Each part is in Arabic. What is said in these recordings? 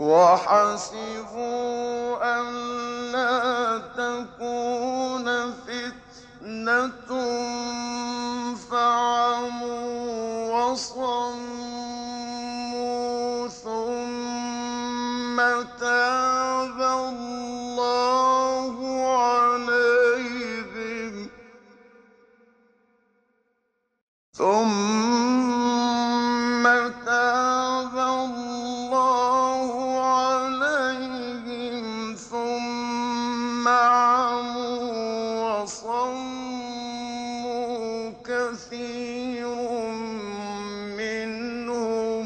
وحسبوا ألا تكون فتنة فعموا وصموا ثم تاب الله عليهم ثم تاب الله عليهم ثم عموا وصموا كثير منهم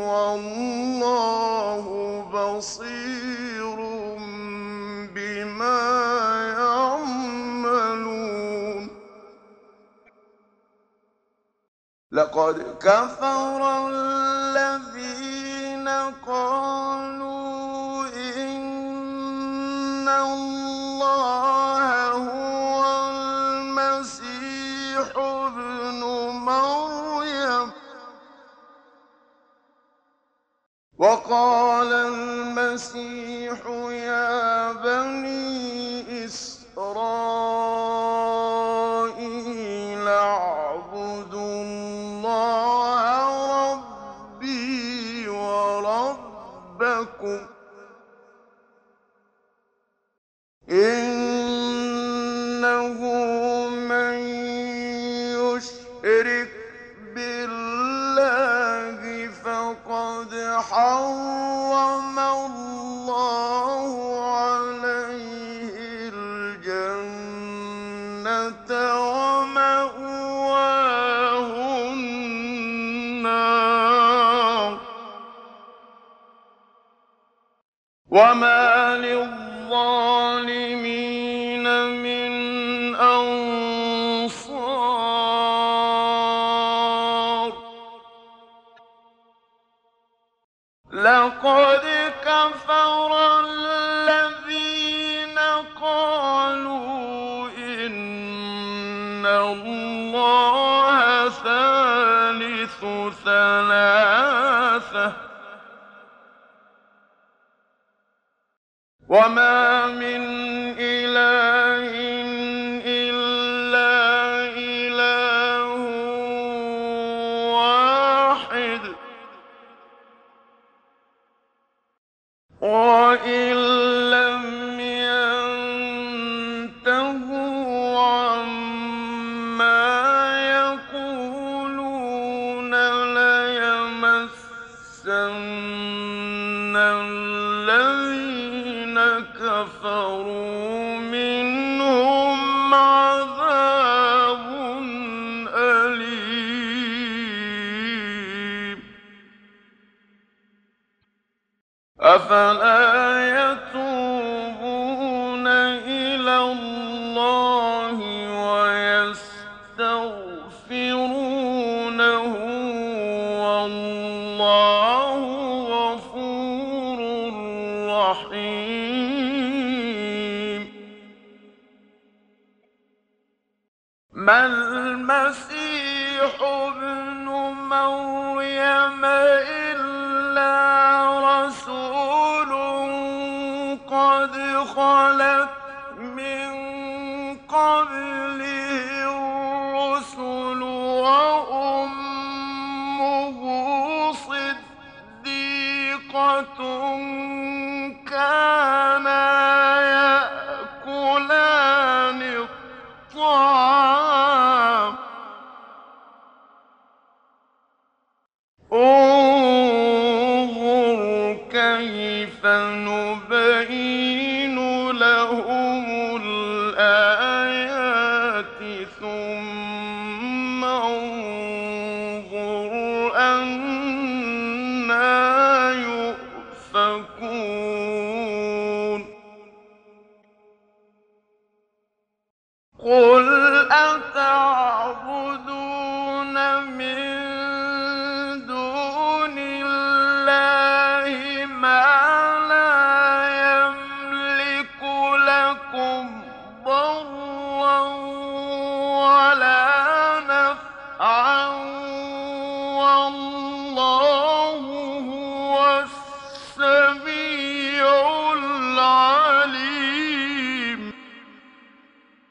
والله بصير بما يعملون. لقد كفر الذين قالوا إن الله هو المسيح ابن مريم وقال المسيح يا بني إسرائيل اعبدوا الله ربي وربكم إنه من يشرك بالله فقد حرم الله عليه الجنة ومأواه النار وما للظالمين من أنصار. لقد كفر الذين قالوا إن الله ثالث ثلاثة وما من إله إلا إله واحد وإن لم ينتهوا عما يقولون ليمسن الذين كفروا منهم عذاب أليم. أفلا يتوبون إلى الله ويستغفرونه والله غفور رحيم. ما المسيح ابن مريم إلا رسول قد خلت من قبله الرسل وأمه صديقة كانا يأكلان الطعام انظر كيف نبين لهم الآيات ثم انظر أنى يؤفكون.